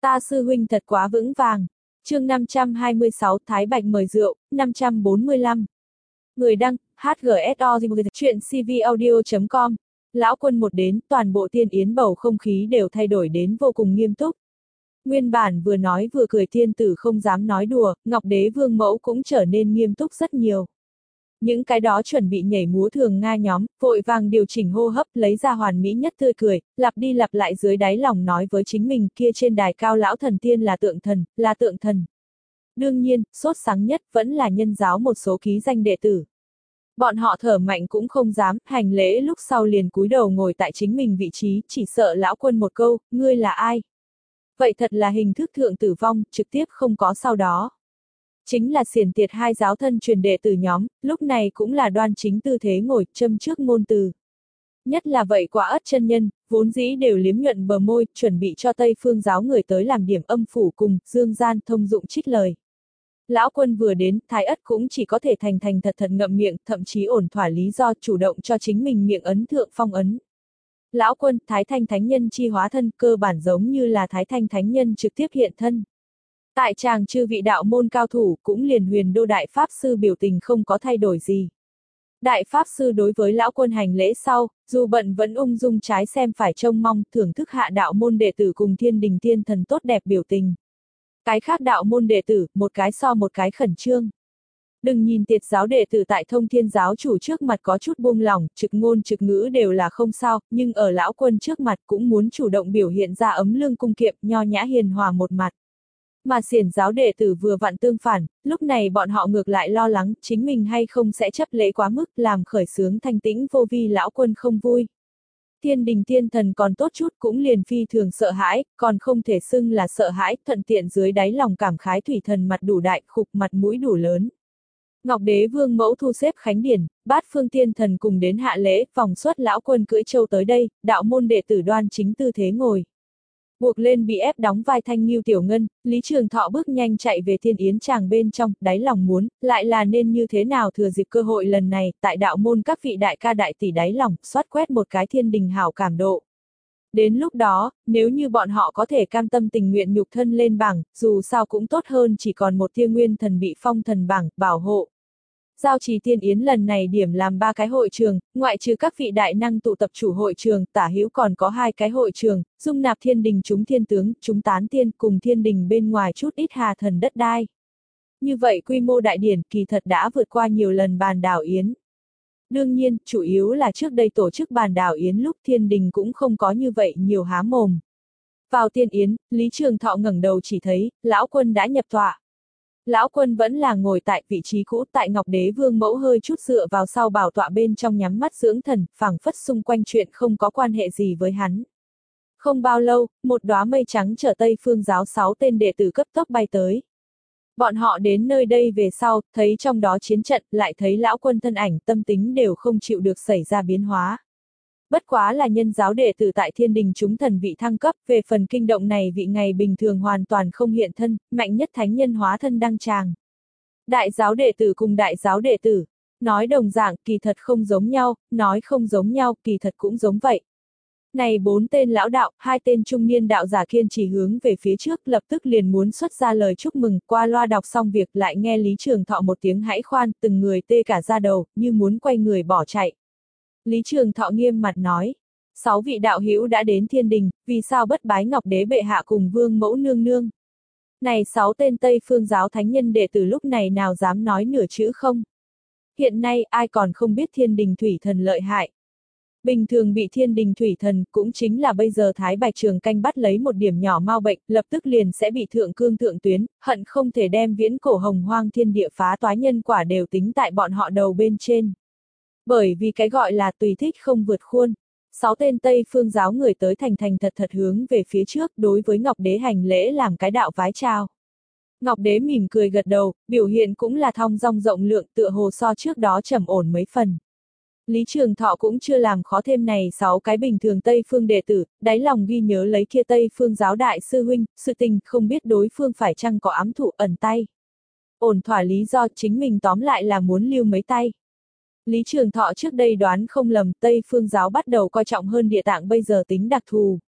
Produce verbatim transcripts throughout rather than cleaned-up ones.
Ta sư huynh thật quá vững vàng. Chương năm trăm hai mươi sáu Thái Bạch mời rượu, năm trăm bốn mươi lăm. Người đăng, hát giê ét o chuyện c v audio chấm com. Lão Quân một đến, toàn bộ Tiên Yến bầu không khí đều thay đổi đến vô cùng nghiêm túc. Nguyên bản vừa nói vừa cười thiên tử không dám nói đùa, Ngọc Đế Vương Mẫu cũng trở nên nghiêm túc rất nhiều. Những cái đó chuẩn bị nhảy múa thường Nga nhóm, vội vàng điều chỉnh hô hấp, lấy ra hoàn mỹ nhất tươi cười, lặp đi lặp lại dưới đáy lòng nói với chính mình, kia trên đài cao lão thần tiên là tượng thần, là tượng thần. Đương nhiên, sốt sáng nhất vẫn là nhân giáo một số ký danh đệ tử. Bọn họ thở mạnh cũng không dám, hành lễ lúc sau liền cúi đầu ngồi tại chính mình vị trí, chỉ sợ lão Quân một câu, ngươi là ai? Vậy thật là hình thức thượng tử vong, trực tiếp không có sau đó. Chính là xiển tiệt hai giáo thân truyền đệ tử nhóm, lúc này cũng là đoan chính tư thế ngồi, châm trước ngôn từ. Nhất là vậy quả ất chân nhân, vốn dĩ đều liếm nhuận bờ môi, chuẩn bị cho Tây Phương giáo người tới làm điểm âm phủ cùng, dương gian thông dụng trích lời. Lão Quân vừa đến, Thái ất cũng chỉ có thể thành thành thật thật ngậm miệng, thậm chí ổn thỏa lý do chủ động cho chính mình miệng ấn thượng phong ấn. Lão Quân, Thái Thanh Thánh Nhân chi hóa thân, cơ bản giống như là Thái Thanh Thánh Nhân trực tiếp hiện thân. Tại tràng chư vị đạo môn cao thủ, cũng liền Huyền Đô Đại Pháp Sư biểu tình không có thay đổi gì. Đại Pháp Sư đối với Lão Quân hành lễ sau, dù bận vẫn ung dung trái xem phải trông mong, thưởng thức hạ đạo môn đệ tử cùng thiên đình tiên thần tốt đẹp biểu tình. Cái khác đạo môn đệ tử, một cái so một cái khẩn trương. Đừng nhìn tiệt giáo đệ tử tại Thông Thiên giáo chủ trước mặt có chút buông lỏng, trực ngôn trực ngữ đều là không sao, nhưng ở Lão Quân trước mặt cũng muốn chủ động biểu hiện ra ấm lương cung kiệm, nho nhã hiền hòa một mặt. Mà xiển giáo đệ tử vừa vặn tương phản, lúc này bọn họ ngược lại lo lắng, chính mình hay không sẽ chấp lễ quá mức, làm khởi sướng thanh tĩnh vô vi Lão Quân không vui. Thiên đình tiên thần còn tốt chút cũng liền phi thường sợ hãi, còn không thể xưng là sợ hãi, thuận tiện dưới đáy lòng cảm khái thủy thần mặt đủ đại, khục mặt mũi đủ lớn. Ngọc Đế Vương Mẫu thu xếp khánh điển, bát phương tiên thần cùng đến hạ lễ, vòng xuất Lão Quân cưỡi châu tới đây, đạo môn đệ tử đoan chính tư thế ngồi. Buộc lên bị ép đóng vai Thanh Nghiêu Tiểu Ngân, Lý Trường Thọ bước nhanh chạy về Thiên Yến tràng bên trong, đáy lòng muốn, lại là nên như thế nào thừa dịp cơ hội lần này, tại đạo môn các vị đại ca đại tỷ đáy lòng, xoát quét một cái thiên đình hảo cảm độ. Đến lúc đó, nếu như bọn họ có thể cam tâm tình nguyện nhục thân lên bảng, dù sao cũng tốt hơn chỉ còn một Thiên Nguyên thần bị phong thần bảng, bảo hộ. Giao trì Thiên Yến lần này điểm làm ba cái hội trường, ngoại trừ các vị đại năng tụ tập chủ hội trường, tả hữu còn có hai cái hội trường, dung nạp thiên đình chúng thiên tướng, chúng tán tiên cùng thiên đình bên ngoài chút ít hà thần đất đai. Như vậy quy mô đại điển kỳ thật đã vượt qua nhiều lần bàn đảo yến. Đương nhiên, chủ yếu là trước đây tổ chức bàn đảo yến lúc thiên đình cũng không có như vậy nhiều há mồm. Vào Thiên Yến, Lý Trường Thọ ngẩng đầu chỉ thấy, Lão Quân đã nhập tọa. Lão Quân vẫn là ngồi tại vị trí cũ tại Ngọc Đế Vương Mẫu hơi chút dựa vào sau bảo tọa bên trong nhắm mắt dưỡng thần, phảng phất xung quanh chuyện không có quan hệ gì với hắn. Không bao lâu, một đóa mây trắng chở Tây Phương giáo sáu tên đệ tử cấp tốc bay tới. Bọn họ đến nơi đây về sau, thấy trong đó chiến trận, lại thấy Lão Quân thân ảnh, tâm tính đều không chịu được xảy ra biến hóa. Bất quá là nhân giáo đệ tử tại thiên đình chúng thần vị thăng cấp, về phần kinh động này vị ngày bình thường hoàn toàn không hiện thân, mạnh nhất thánh nhân hóa thân đăng tràng. Đại giáo đệ tử cùng đại giáo đệ tử, nói đồng dạng kỳ thật không giống nhau, nói không giống nhau kỳ thật cũng giống vậy. Này bốn tên lão đạo, hai tên trung niên đạo giả kiên trì hướng về phía trước lập tức liền muốn xuất ra lời chúc mừng, qua loa đọc xong việc lại nghe Lý Trường Thọ một tiếng hãy khoan, từng người tê cả da đầu, như muốn quay người bỏ chạy. Lý Trường Thọ nghiêm mặt nói, sáu vị đạo hữu đã đến thiên đình, vì sao bất bái Ngọc Đế bệ hạ cùng Vương Mẫu nương nương? Này sáu tên Tây Phương giáo thánh nhân đệ tử lúc này nào dám nói nửa chữ không? Hiện nay ai còn không biết thiên đình thủy thần lợi hại? Bình thường bị thiên đình thủy thần cũng chính là bây giờ Thái Bạch Trường Canh bắt lấy một điểm nhỏ mau bệnh, lập tức liền sẽ bị thượng cương thượng tuyến, hận không thể đem viễn cổ hồng hoang thiên địa phá toái nhân quả đều tính tại bọn họ đầu bên trên. Bởi vì cái gọi là tùy thích không vượt khuôn, sáu tên Tây Phương giáo người tới thành thành thật thật hướng về phía trước đối với Ngọc Đế hành lễ làm cái đạo vái chào. Ngọc Đế mỉm cười gật đầu, biểu hiện cũng là thong dong rộng lượng tựa hồ so trước đó trầm ổn mấy phần. Lý Trường Thọ cũng chưa làm khó thêm này sáu cái bình thường Tây Phương đệ tử, đáy lòng ghi nhớ lấy kia Tây Phương giáo đại sư huynh, sự tình không biết đối phương phải chăng có ám thủ ẩn tay. Ổn thỏa lý do chính mình tóm lại là muốn lưu mấy tay. Lý Trường Thọ trước đây đoán không lầm Tây Phương giáo bắt đầu coi trọng hơn địa tạng bây giờ tính đặc thù.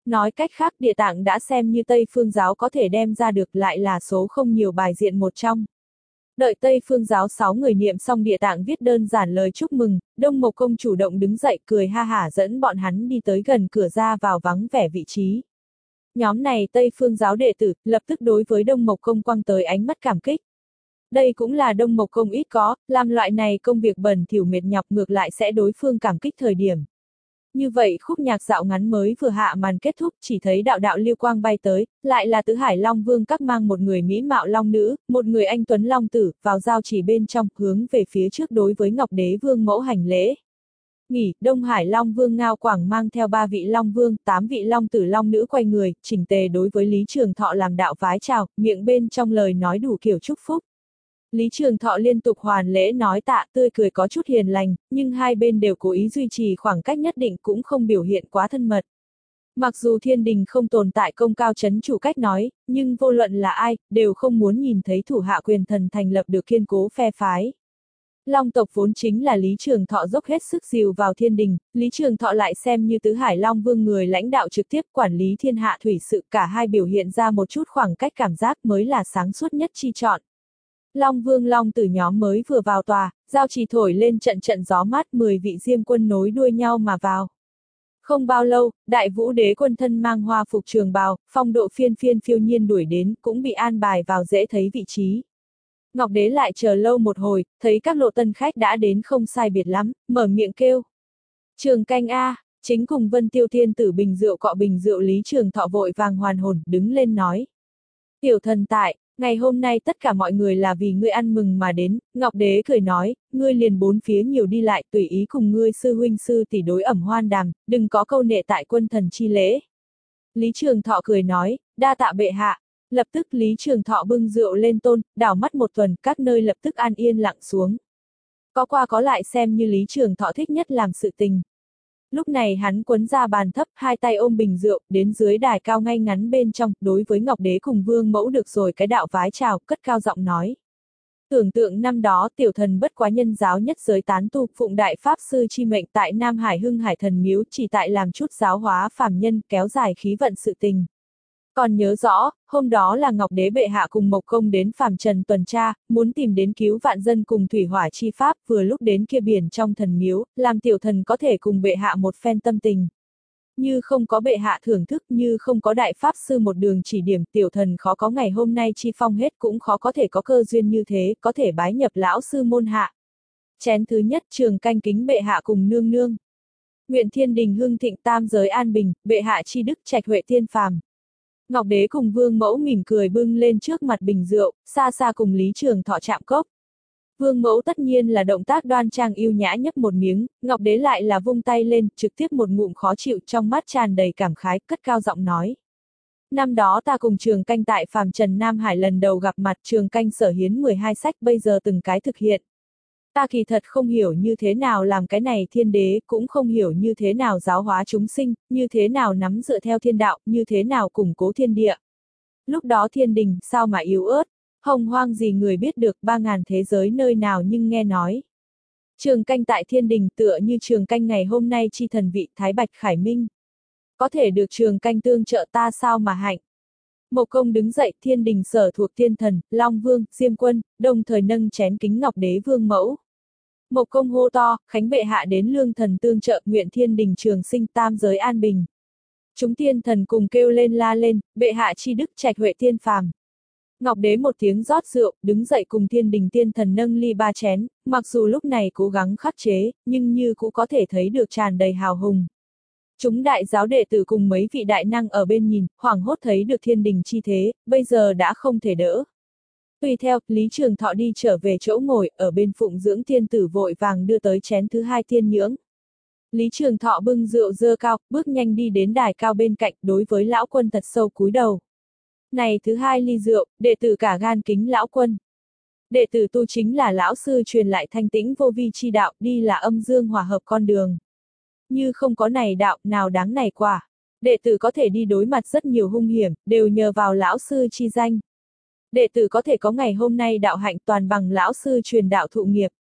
Nói cách khác địa tạng đã xem như Tây Phương giáo có thể đem ra được lại là số không nhiều bài diện một trong. Đợi Tây Phương giáo sáu người niệm xong địa tạng viết đơn giản lời chúc mừng, Đông Mộc Công chủ động đứng dậy cười ha hả dẫn bọn hắn đi tới gần cửa ra vào vắng vẻ vị trí. Nhóm này Tây Phương giáo đệ tử, lập tức đối với Đông Mộc Công quăng tới ánh mắt cảm kích. Đây cũng là Đông Mộc Công ít có, làm loại này công việc bẩn thỉu mệt nhọc ngược lại sẽ đối phương cảm kích thời điểm. Như vậy khúc nhạc dạo ngắn mới vừa hạ màn kết thúc, chỉ thấy đạo đạo lưu quang bay tới, lại là Tứ Hải Long Vương các mang một người mỹ mạo long nữ, một người anh tuấn long tử, vào giao chỉ bên trong, hướng về phía trước đối với Ngọc Đế Vương mẫu hành lễ. Nghỉ, Đông Hải Long Vương Ngao Quảng mang theo ba vị Long Vương, tám vị Long tử Long nữ quay người, chỉnh tề đối với Lý Trường Thọ làm đạo vái chào, miệng bên trong lời nói đủ kiểu chúc phúc. Lý Trường Thọ liên tục hoàn lễ nói tạ, tươi cười có chút hiền lành, nhưng hai bên đều cố ý duy trì khoảng cách nhất định cũng không biểu hiện quá thân mật. Mặc dù thiên đình không tồn tại công cao chấn chủ cách nói, nhưng vô luận là ai, đều không muốn nhìn thấy thủ hạ quyền thần thành lập được kiên cố phe phái. Long tộc vốn chính là Lý Trường Thọ dốc hết sức dìu vào thiên đình, Lý Trường Thọ lại xem như Tứ Hải Long Vương người lãnh đạo trực tiếp quản lý thiên hạ thủy sự, cả hai biểu hiện ra một chút khoảng cách cảm giác mới là sáng suốt nhất chi chọn. Long Vương Long tử nhóm mới vừa vào tòa, giao trì thổi lên trận trận gió mát, mười vị diêm quân nối đuôi nhau mà vào. Không bao lâu, Đại Vũ Đế quân thân mang hoa phục trường bào, phong độ phiên phiên phiêu nhiên đuổi đến, cũng bị an bài vào dễ thấy vị trí. Ngọc Đế lại chờ lâu một hồi, thấy các lộ tân khách đã đến không sai biệt lắm, mở miệng kêu. Trường canh a, chính cùng Vân Tiêu Thiên tử bình rượu cọ bình rượu Lý Trường Thọ vội vàng hoàn hồn, đứng lên nói. Tiểu thần tại, ngày hôm nay tất cả mọi người là vì ngươi ăn mừng mà đến, Ngọc Đế cười nói, ngươi liền bốn phía nhiều đi lại tùy ý cùng ngươi sư huynh sư tỷ đối ẩm hoan đàm, đừng có câu nệ tại quân thần chi lễ. Lý Trường Thọ cười nói, đa tạ bệ hạ. Lập tức Lý Trường Thọ bưng rượu lên tôn, đảo mắt một tuần, các nơi lập tức an yên lặng xuống. Có qua có lại xem như Lý Trường Thọ thích nhất làm sự tình. Lúc này hắn quấn ra bàn thấp, hai tay ôm bình rượu, đến dưới đài cao ngay ngắn bên trong, đối với Ngọc Đế cùng Vương Mẫu được rồi cái đạo vái chào, cất cao giọng nói. Tưởng tượng năm đó tiểu thần bất quá nhân giáo nhất giới tán tu, phụng đại pháp sư chi mệnh tại Nam Hải Hưng Hải Thần Miếu chỉ tại làm chút giáo hóa phàm nhân, kéo dài khí vận sự tình. Còn nhớ rõ, hôm đó là Ngọc Đế bệ hạ cùng Mộc Công đến phàm trần tuần tra, muốn tìm đến cứu vạn dân cùng thủy hỏa chi pháp, vừa lúc đến kia biển trong thần miếu, làm tiểu thần có thể cùng bệ hạ một phen tâm tình. Như không có bệ hạ thưởng thức, như không có đại pháp sư một đường chỉ điểm, tiểu thần khó có ngày hôm nay chi phong hết, cũng khó có thể có cơ duyên như thế, có thể bái nhập lão sư môn hạ. Chén thứ nhất, trường canh kính bệ hạ cùng nương nương. Nguyện thiên đình hưng thịnh, tam giới an bình, bệ hạ chi đức trạch huệ thiên phàm. Ngọc Đế cùng Vương Mẫu mỉm cười bưng lên trước mặt bình rượu, xa xa cùng Lý Trường Thọ chạm cốc. Vương Mẫu tất nhiên là động tác đoan trang yêu nhã nhấp một miếng, Ngọc Đế lại là vung tay lên, trực tiếp một ngụm khó chịu, trong mắt tràn đầy cảm khái, cất cao giọng nói. Năm đó ta cùng Trường Canh tại phàm trần Nam Hải lần đầu gặp mặt, Trường Canh sở hiến mười hai sách bây giờ từng cái thực hiện. Ta kỳ thật không hiểu như thế nào làm cái này thiên đế, cũng không hiểu như thế nào giáo hóa chúng sinh, như thế nào nắm dựa theo thiên đạo, như thế nào củng cố thiên địa. Lúc đó thiên đình, sao mà yếu ớt, hồng hoang gì người biết được, ba ngàn thế giới nơi nào nhưng nghe nói. Trường Canh tại thiên đình tựa như Trường Canh ngày hôm nay chi thần vị Thái Bạch Khải Minh. Có thể được Trường Canh tương trợ ta sao mà hạnh. Mộc Công đứng dậy, thiên đình sở thuộc thiên thần, Long Vương, Diêm Quân, đồng thời nâng chén kính Ngọc Đế Vương Mẫu. Mộc Công hô to, khánh bệ hạ đến lương thần tương trợ, nguyện thiên đình trường sinh, tam giới an bình. Chúng thiên thần cùng kêu lên la lên, bệ hạ chi đức trạch huệ thiên phàm. Ngọc Đế một tiếng rót rượu, đứng dậy cùng thiên đình tiên thần nâng ly ba chén, mặc dù lúc này cố gắng khắc chế, nhưng như cũng có thể thấy được tràn đầy hào hùng. Chúng đại giáo đệ tử cùng mấy vị đại năng ở bên nhìn, hoảng hốt thấy được thiên đình chi thế, bây giờ đã không thể đỡ. Tùy theo, Lý Trường Thọ đi trở về chỗ ngồi, ở bên phụng dưỡng thiên tử vội vàng đưa tới chén thứ hai thiên nhưỡng. Lý Trường Thọ bưng rượu dơ cao, bước nhanh đi đến đài cao bên cạnh, đối với lão quân thật sâu cúi đầu. Này thứ hai ly rượu, đệ tử cả gan kính lão quân. Đệ tử tu chính là lão sư truyền lại thanh tĩnh vô vi chi đạo, đi là âm dương hòa hợp con đường. Như không có này đạo, nào đáng này quả. Đệ tử có thể đi đối mặt rất nhiều hung hiểm, đều nhờ vào lão sư chi danh. Đệ tử có thể có ngày hôm nay đạo hạnh toàn bằng lão sư truyền đạo thụ nghiệp.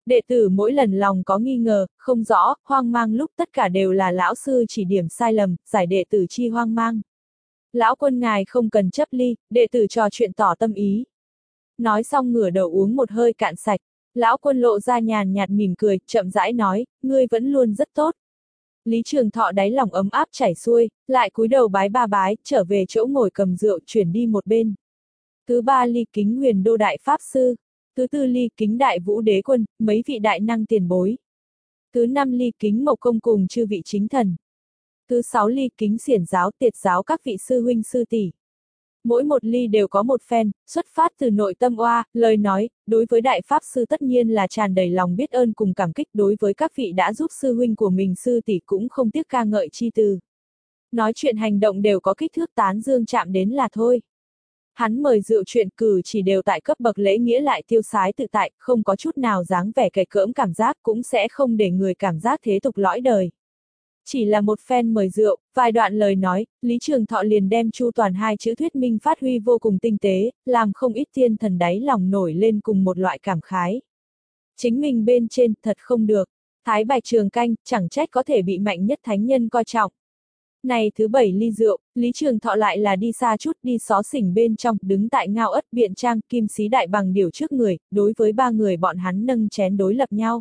Đệ tử mỗi lần lòng có nghi ngờ, không rõ, hoang mang lúc tất cả đều là lão sư chỉ điểm sai lầm, giải đệ tử chi hoang mang. Lão quân ngài không cần chấp ly, đệ tử trò chuyện tỏ tâm ý. Nói xong ngửa đầu uống một hơi cạn sạch, lão quân lộ ra nhàn nhạt mỉm cười, chậm rãi nói, ngươi vẫn luôn rất tốt. Lý Trường Thọ đáy lòng ấm áp chảy xuôi, lại cúi đầu bái ba bái, trở về chỗ ngồi cầm rượu chuyển đi một bên. Thứ ba ly kính Huyền Đô Đại Pháp Sư. Thứ tư ly kính Đại Vũ Đế Quân, mấy vị đại năng tiền bối. Thứ năm ly kính Mộc Công cùng chư vị chính thần. Thứ sáu ly kính Xiển giáo Tiệt giáo các vị sư huynh sư tỷ. Mỗi một ly đều có một phen, xuất phát từ nội tâm oa, lời nói, đối với Đại Pháp Sư tất nhiên là tràn đầy lòng biết ơn cùng cảm kích, đối với các vị đã giúp sư huynh của mình sư tỷ cũng không tiếc ca ngợi chi từ. Nói chuyện hành động đều có kích thước tán dương chạm đến là thôi. Hắn mời rượu chuyện cử chỉ đều tại cấp bậc lễ nghĩa lại tiêu sái tự tại, không có chút nào dáng vẻ cày cỡm cảm giác, cũng sẽ không để người cảm giác thế tục lõi đời. Chỉ là một phen mời rượu, vài đoạn lời nói, Lý Trường Thọ liền đem chu toàn hai chữ thuyết minh phát huy vô cùng tinh tế, làm không ít thiên thần đáy lòng nổi lên cùng một loại cảm khái. Chính mình bên trên, thật không được. Thái Bạch Trường Canh, chẳng trách có thể bị mạnh nhất thánh nhân coi trọng. Này thứ bảy ly rượu, Lý Trường Thọ lại là đi xa chút, đi xó xỉnh bên trong, đứng tại ngao ất biện trang, kim xí đại bằng điều trước người, đối với ba người bọn hắn nâng chén đối lập nhau.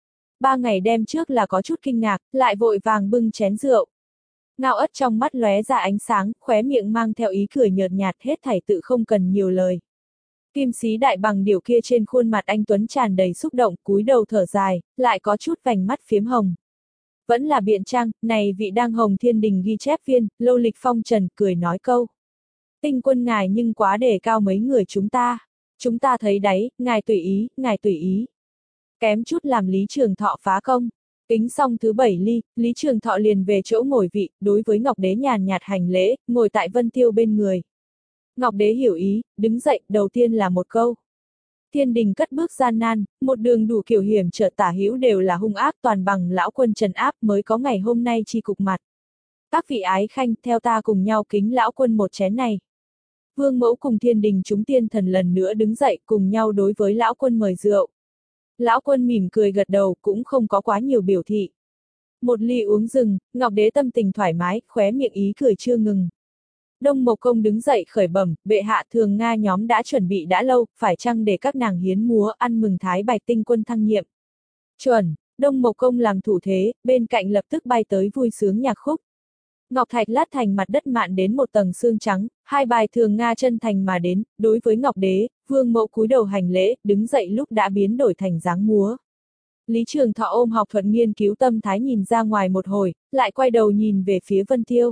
Ba ngày đêm trước là có chút kinh ngạc, lại vội vàng bưng chén rượu. Ngao ất trong mắt lóe ra ánh sáng, khóe miệng mang theo ý cười nhợt nhạt, hết thảy tự không cần nhiều lời. Kim xí đại bằng điều kia trên khuôn mặt anh tuấn tràn đầy xúc động, cúi đầu thở dài, lại có chút vành mắt phiếm hồng. Vẫn là biện trang, này vị đang hồng thiên đình ghi chép viên, lâu lịch phong trần, cười nói câu. Tinh quân ngài nhưng quá đề cao mấy người chúng ta. Chúng ta thấy đấy, ngài tùy ý, ngài tùy ý. Kém chút làm Lý Trường Thọ phá công. Kính xong thứ bảy ly, Lý Trường Thọ liền về chỗ ngồi vị, đối với Ngọc Đế nhàn nhạt hành lễ, ngồi tại Vân Tiêu bên người. Ngọc Đế hiểu ý, đứng dậy, đầu tiên là một câu. Thiên đình cất bước gian nan, một đường đủ kiểu hiểm trở tả hữu đều là hung ác, toàn bằng lão quân trần áp mới có ngày hôm nay chi cục mặt. Các vị ái khanh, theo ta cùng nhau kính lão quân một chén này. Vương mẫu cùng thiên đình chúng tiên thần lần nữa đứng dậy cùng nhau đối với lão quân mời rượu. Lão quân mỉm cười gật đầu, cũng không có quá nhiều biểu thị. Một ly uống rừng, Ngọc Đế tâm tình thoải mái, khóe miệng ý cười chưa ngừng. Đông Mộc Công đứng dậy khởi bẩm, bệ hạ thường Nga nhóm đã chuẩn bị đã lâu, phải chăng để các nàng hiến múa ăn mừng Thái Bạch tinh quân thăng nhiệm. Chuẩn, Đông Mộc Công làm thủ thế, bên cạnh lập tức bay tới vui sướng nhạc khúc. Ngọc thạch lát thành mặt đất mạn đến một tầng xương trắng, hai bài thường Nga chân thành mà đến, đối với Ngọc Đế, Vương mẫu cúi đầu hành lễ, đứng dậy lúc đã biến đổi thành dáng múa. Lý Trường Thọ ôm học thuật nghiên cứu tâm thái nhìn ra ngoài một hồi, lại quay đầu nhìn về phía Vân Tiêu.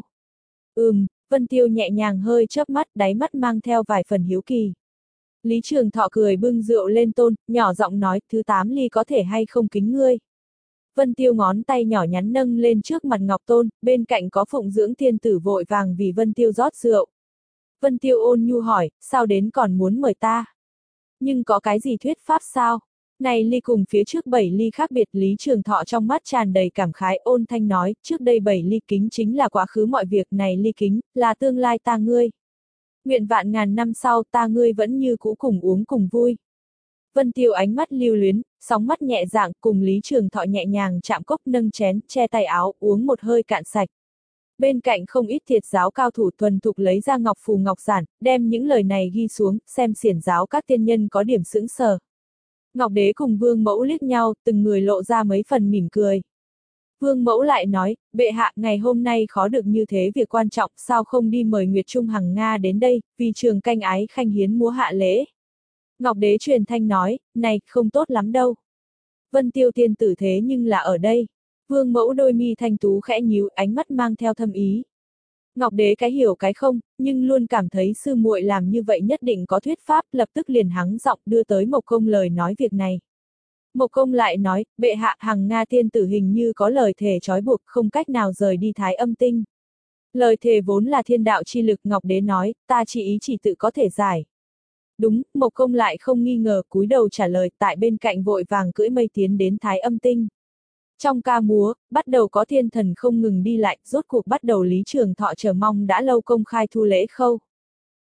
Ừm, Vân Tiêu nhẹ nhàng hơi chớp mắt, đáy mắt mang theo vài phần hiếu kỳ. Lý Trường Thọ cười bưng rượu lên tôn, nhỏ giọng nói, thứ tám ly có thể hay không kính ngươi. Vân Tiêu ngón tay nhỏ nhắn nâng lên trước mặt Ngọc Tôn, bên cạnh có phụng dưỡng tiên tử vội vàng vì Vân Tiêu rót rượu. Vân Tiêu ôn nhu hỏi, sao đến còn muốn mời ta? Nhưng có cái gì thuyết pháp sao? Này ly cùng phía trước bảy ly khác biệt. Lý Trường Thọ trong mắt tràn đầy cảm khái, ôn thanh nói, trước đây bảy ly kính chính là quá khứ mọi việc, này ly kính, là tương lai ta ngươi. Nguyện vạn ngàn năm sau ta ngươi vẫn như cũ cùng uống cùng vui. Vân Tiêu ánh mắt lưu luyến, sóng mắt nhẹ dạng cùng Lý Trường Thọ nhẹ nhàng chạm cốc nâng chén, che tay áo, uống một hơi cạn sạch. Bên cạnh không ít thiệt giáo cao thủ thuần thục lấy ra ngọc phù ngọc giản, đem những lời này ghi xuống, xem xiển giáo các tiên nhân có điểm sững sờ. Ngọc Đế cùng Vương mẫu liếc nhau, từng người lộ ra mấy phần mỉm cười. Vương mẫu lại nói, bệ hạ, ngày hôm nay khó được như thế việc quan trọng, sao không đi mời Nguyệt Trung Hằng Nga đến đây, vì Trường Canh ái khanh hiến múa hạ lễ. Ngọc Đế truyền thanh nói, này, không tốt lắm đâu. Vân Tiêu tiên tử thế nhưng là ở đây. Vương mẫu đôi mi thanh tú khẽ nhíu, ánh mắt mang theo thâm ý. Ngọc Đế cái hiểu cái không, nhưng luôn cảm thấy sư muội làm như vậy nhất định có thuyết pháp, lập tức liền hắng giọng đưa tới Mộc Công lời nói việc này. Mộc Công lại nói, bệ hạ, Hằng Nga tiên tử hình như có lời thề trói buộc, không cách nào rời đi Thái Âm Tinh. Lời thề vốn là thiên đạo chi lực, Ngọc Đế nói, ta chỉ ý chỉ tự có thể giải. Đúng, Mộc Công lại không nghi ngờ, cúi đầu trả lời, tại bên cạnh vội vàng cưỡi mây tiến đến Thái Âm Tinh. Trong ca múa, bắt đầu có thiên thần không ngừng đi lại, rốt cuộc bắt đầu Lý Trường Thọ chờ mong đã lâu công khai thu lễ khâu.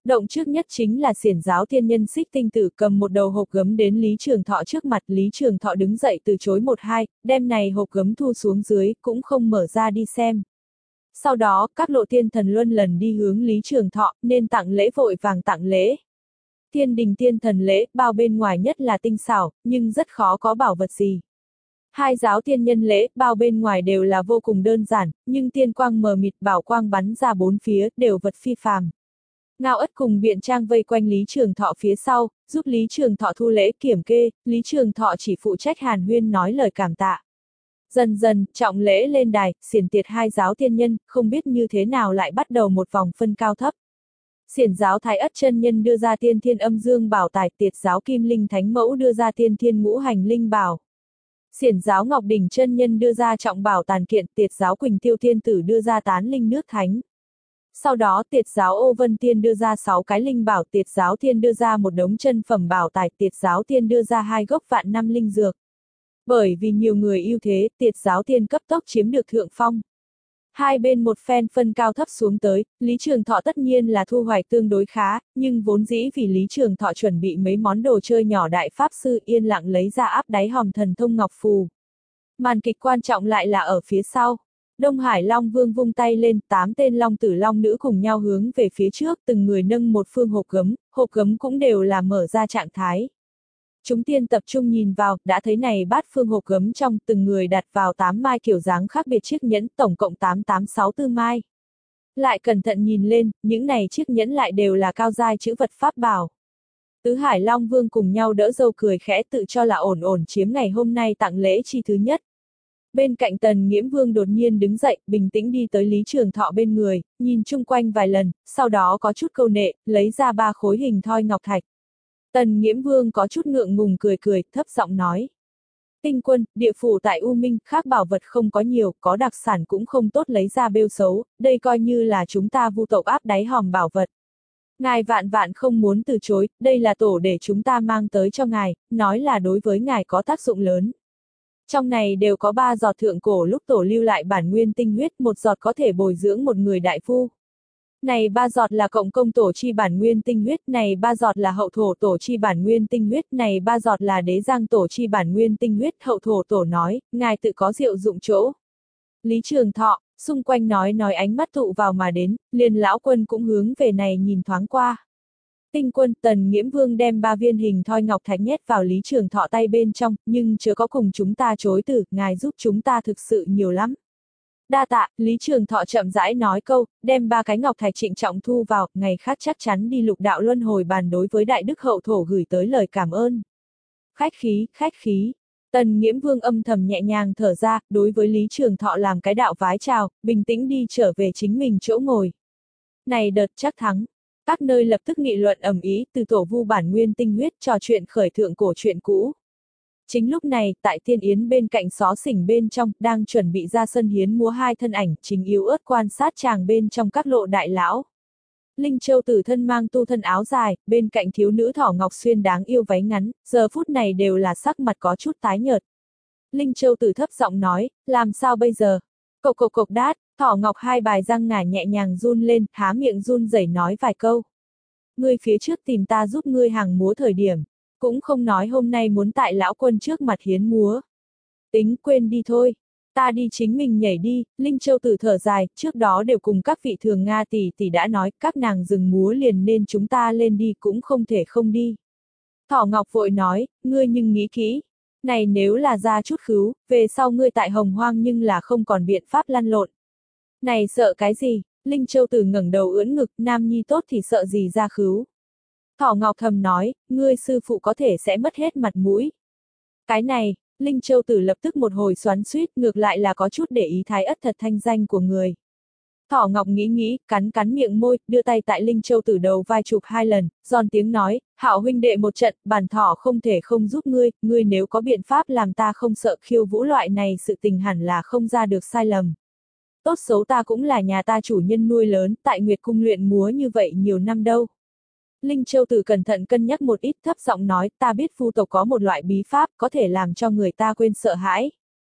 Động trước nhất chính là xiển giáo tiên nhân Xích Tinh Tử cầm một đầu hộp gấm đến Lý Trường Thọ trước mặt, Lý Trường Thọ đứng dậy từ chối một hai, đem này hộp gấm thu xuống dưới, cũng không mở ra đi xem. Sau đó, các lộ tiên thần luân lần đi hướng Lý Trường Thọ, nên tặng lễ vội vàng tặng lễ. Thiên đình tiên thần lễ, bao bên ngoài nhất là tinh xảo, nhưng rất khó có bảo vật gì. Hai giáo tiên nhân lễ, bao bên ngoài đều là vô cùng đơn giản, nhưng tiên quang mờ mịt bảo quang bắn ra bốn phía, đều vật phi phàm. Ngao Ất cùng Biện Trang vây quanh Lý Trường Thọ phía sau, giúp Lý Trường Thọ thu lễ kiểm kê, Lý Trường Thọ chỉ phụ trách hàn huyên nói lời cảm tạ. Dần dần, trọng lễ lên đài, xiển tiệt hai giáo tiên nhân, không biết như thế nào lại bắt đầu một vòng phân cao thấp. Xiển giáo Thái Ất chân nhân đưa ra tiên thiên âm dương bảo tài, tiệt giáo Kim Linh Thánh Mẫu đưa ra tiên thiên ngũ hành linh bảo. Xiển giáo Ngọc Đỉnh chân nhân đưa ra trọng bảo tàn kiện, tiệt giáo Quỳnh Tiêu Thiên Tử đưa ra tán linh nước thánh. Sau đó tiệt giáo Ô Vân Tiên đưa ra sáu cái linh bảo, tiệt giáo Thiên đưa ra một đống chân phẩm bảo tài, tiệt giáo Tiên đưa ra hai gốc vạn năm linh dược. Bởi vì nhiều người ưu thế, tiệt giáo Tiên cấp tốc chiếm được thượng phong. Hai bên một phen phân cao thấp xuống tới, Lý Trường Thọ tất nhiên là thu hoạch tương đối khá, nhưng vốn dĩ vì Lý Trường Thọ chuẩn bị mấy món đồ chơi nhỏ đại pháp sư yên lặng lấy ra áp đáy hòm thần thông ngọc phù. Màn kịch quan trọng lại là ở phía sau. Đông Hải Long Vương vung tay lên, tám tên long tử long nữ cùng nhau hướng về phía trước, từng người nâng một phương hộp gấm, hộp gấm cũng đều là mở ra trạng thái. Chúng tiên tập trung nhìn vào, đã thấy này bát phương hộp gấm trong, từng người đặt vào tám mai kiểu dáng khác biệt chiếc nhẫn, tổng cộng tám tám sáu tư mai. Lại cẩn thận nhìn lên, những này chiếc nhẫn lại đều là cao giai chữ vật pháp bảo. Tứ Hải Long Vương cùng nhau đỡ dâu cười khẽ tự cho là ổn ổn chiếm ngày hôm nay tặng lễ chi thứ nhất. Bên cạnh Tần Nghiễm Vương đột nhiên đứng dậy, bình tĩnh đi tới Lý Trường Thọ bên người, nhìn chung quanh vài lần, sau đó có chút câu nệ, lấy ra ba khối hình thoi ngọc thạch. Tần Nghiễm Vương có chút ngượng ngùng cười cười, thấp giọng nói. Tinh quân, địa phủ tại U Minh, khác bảo vật không có nhiều, có đặc sản cũng không tốt lấy ra bêu xấu, đây coi như là chúng ta vu tộc áp đáy hòm bảo vật. Ngài vạn vạn không muốn từ chối, đây là tổ để chúng ta mang tới cho ngài, nói là đối với ngài có tác dụng lớn. Trong này đều có ba giọt thượng cổ lúc tổ lưu lại bản nguyên tinh huyết, một giọt có thể bồi dưỡng một người đại phu. Này ba giọt là cộng công tổ chi bản nguyên tinh huyết, này ba giọt là hậu thổ tổ chi bản nguyên tinh huyết, này ba giọt là đế giang tổ chi bản nguyên tinh huyết, hậu thổ tổ nói, ngài tự có diệu dụng chỗ. Lý Trường Thọ, xung quanh nói nói ánh mắt tụ vào mà đến, liền lão quân cũng hướng về này nhìn thoáng qua. Tinh quân, Tần Nghiễm Vương đem ba viên hình thoi ngọc thạch nhét vào Lý Trường Thọ tay bên trong, nhưng chưa có cùng chúng ta chối từ, ngài giúp chúng ta thực sự nhiều lắm. Đa tạ, Lý Trường Thọ chậm rãi nói câu, đem ba cái ngọc thạch trịnh trọng thu vào, ngày khác chắc chắn đi lục đạo luân hồi bàn đối với đại đức hậu thổ gửi tới lời cảm ơn. Khách khí, khách khí. Tần Nghiễm Vương âm thầm nhẹ nhàng thở ra, đối với Lý Trường Thọ làm cái đạo vái chào, bình tĩnh đi trở về chính mình chỗ ngồi. Này đợt chắc thắng. Các nơi lập tức nghị luận ầm ĩ, từ tổ vu bản nguyên tinh huyết trò chuyện khởi thượng cổ chuyện cũ. Chính lúc này, tại Tiên Yến bên cạnh xó xỉnh bên trong, đang chuẩn bị ra sân hiến múa hai thân ảnh, chính yếu ớt quan sát chàng bên trong các lộ đại lão. Linh Châu Tử thân mang tu thân áo dài, bên cạnh thiếu nữ Thỏ Ngọc xuyên đáng yêu váy ngắn, giờ phút này đều là sắc mặt có chút tái nhợt. Linh Châu Tử thấp giọng nói, làm sao bây giờ? Cộc cộc cộc đát, Thỏ Ngọc hai bài răng ngà nhẹ nhàng run lên, há miệng run rẩy nói vài câu. Ngươi phía trước tìm ta giúp ngươi hàng múa thời điểm, cũng không nói hôm nay muốn tại lão quân trước mặt hiến múa. Tính quên đi thôi, ta đi chính mình nhảy đi, Linh Châu Tử thở dài, trước đó đều cùng các vị thường Nga tỷ tỷ đã nói, các nàng dừng múa liền nên chúng ta lên đi cũng không thể không đi. Thỏ Ngọc vội nói, ngươi nhưng nghĩ kỹ, này nếu là ra chút khứu, về sau ngươi tại Hồng Hoang nhưng là không còn biện pháp lăn lộn. Này sợ cái gì? Linh Châu Tử ngẩng đầu ưỡn ngực, nam nhi tốt thì sợ gì ra khứu. Thỏ Ngọc thầm nói, ngươi sư phụ có thể sẽ mất hết mặt mũi. Cái này, Linh Châu Tử lập tức một hồi xoắn xuýt, ngược lại là có chút để ý Thái Ất thật thanh danh của người. Thỏ Ngọc nghĩ nghĩ, cắn cắn miệng môi, đưa tay tại Linh Châu Tử đầu vai chụp hai lần, giòn tiếng nói, Hạo huynh đệ một trận, bản thỏ không thể không giúp ngươi, ngươi nếu có biện pháp làm ta không sợ khiêu vũ loại này sự tình hẳn là không ra được sai lầm. Tốt xấu ta cũng là nhà ta chủ nhân nuôi lớn, tại Nguyệt Cung luyện múa như vậy nhiều năm đâu. Linh Châu Tử cẩn thận cân nhắc một ít, thấp giọng nói, ta biết vu tộc có một loại bí pháp, có thể làm cho người ta quên sợ hãi.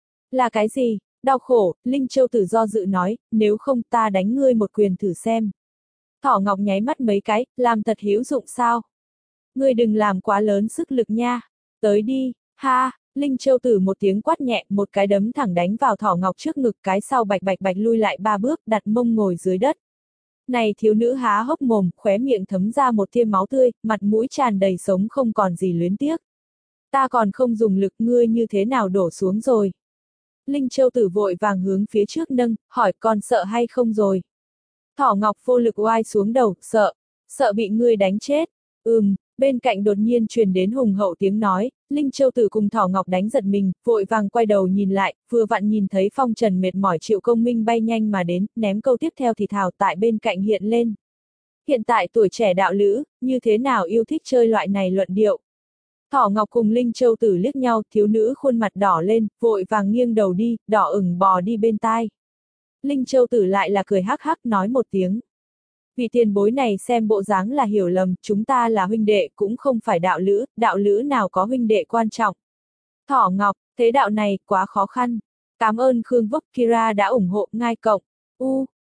Là cái gì? Đau khổ, Linh Châu Tử do dự nói, nếu không ta đánh ngươi một quyền thử xem. Thỏ Ngọc nháy mắt mấy cái, làm thật hữu dụng sao? Ngươi đừng làm quá lớn sức lực nha. Tới đi, ha, Linh Châu Tử một tiếng quát nhẹ, một cái đấm thẳng đánh vào Thỏ Ngọc trước ngực, cái sau bạch bạch bạch lui lại ba bước, đặt mông ngồi dưới đất. Này thiếu nữ há hốc mồm, khóe miệng thấm ra một tia máu tươi, mặt mũi tràn đầy sống không còn gì luyến tiếc. Ta còn không dùng lực, ngươi như thế nào đổ xuống rồi? Linh Châu Tử vội vàng hướng phía trước nâng, hỏi còn sợ hay không rồi? Thỏ Ngọc vô lực oai xuống đầu, sợ, sợ bị ngươi đánh chết. Ừm, bên cạnh đột nhiên truyền đến hùng hậu tiếng nói, Linh Châu Tử cùng Thỏ Ngọc đánh giật mình, vội vàng quay đầu nhìn lại, vừa vặn nhìn thấy Phong Trần mệt mỏi Triệu Công Minh bay nhanh mà đến, ném câu tiếp theo thì thào tại bên cạnh hiện lên. Hiện tại tuổi trẻ đạo lữ, như thế nào yêu thích chơi loại này luận điệu? Thỏ Ngọc cùng Linh Châu Tử liếc nhau, thiếu nữ khuôn mặt đỏ lên, vội vàng nghiêng đầu đi, đỏ ửng bò đi bên tai. Linh Châu Tử lại là cười hắc hắc nói một tiếng. Vị tiền bối này xem bộ dáng là hiểu lầm, chúng ta là huynh đệ cũng không phải đạo lữ, đạo lữ nào có huynh đệ quan trọng. Thỏ Ngọc, thế đạo này quá khó khăn. Cảm ơn Khương Vốc Kira đã ủng hộ ngai cộng. U,